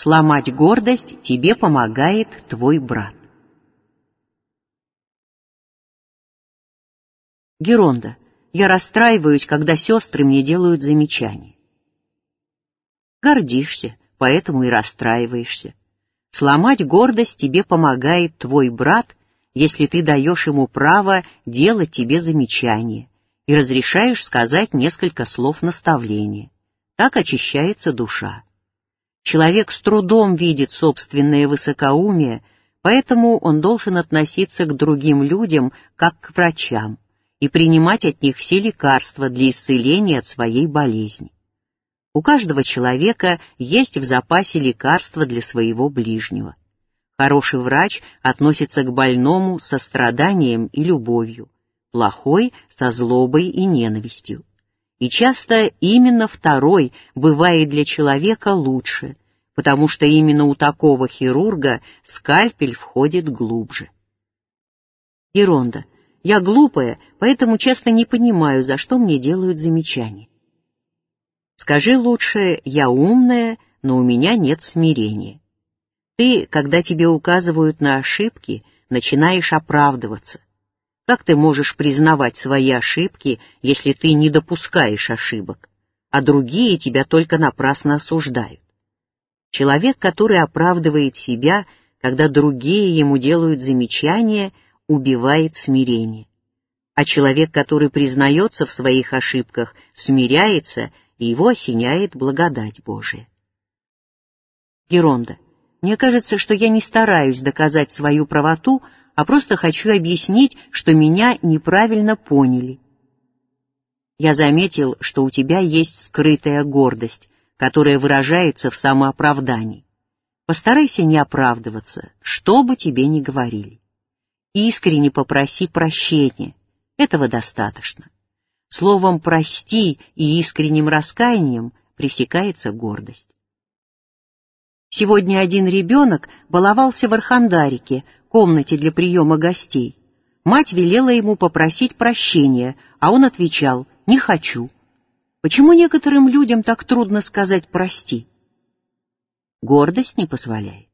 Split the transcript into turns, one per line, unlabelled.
Сломать гордость тебе помогает твой брат. Геронда. Я расстраиваюсь, когда сестры мне делают замечания. Гордишься, поэтому и расстраиваешься. Сломать гордость тебе помогает твой брат, если ты даешь ему право делать тебе замечания и разрешаешь сказать несколько слов наставления. Так очищается душа. Человек с трудом видит собственное высокоумие, поэтому он должен относиться к другим людям как к врачам и принимать от них все лекарства для исцеления от своей болезни. У каждого человека есть в запасе лекарства для своего ближнего. Хороший врач относится к больному со страданием и любовью, плохой — со злобой и ненавистью. И часто именно второй бывает для человека лучше, потому что именно у такого хирурга скальпель входит глубже. Геронда. Я глупая, поэтому часто не понимаю, за что мне делают замечания. Скажи лучше: я умная, но у меня нет смирения. Ты, когда тебе указывают на ошибки, начинаешь оправдываться. Как ты можешь признавать свои ошибки, если ты не допускаешь ошибок, а другие тебя только напрасно осуждают? Человек, который оправдывает себя, когда другие ему делают замечания, убивает смирение. А человек, который признается в своих ошибках, смиряется, и его осеняет благодать Божия. Геронда. Мне кажется, что я не стараюсь доказать свою правоту, а просто хочу объяснить, что меня неправильно поняли. Я заметил, что у тебя есть скрытая гордость, которая выражается в самооправдании. Постарайся не оправдываться, что бы тебе ни говорили. Искренне попроси прощения, этого достаточно. Словом «прости» и искренним раскаянием пресекается гордость. Сегодня один ребенок баловался в Архандарике, комнате для приема гостей. Мать велела ему попросить прощения, а он отвечал: «Не хочу». Почему некоторым людям так трудно сказать «прости»? Гордость не позволяет.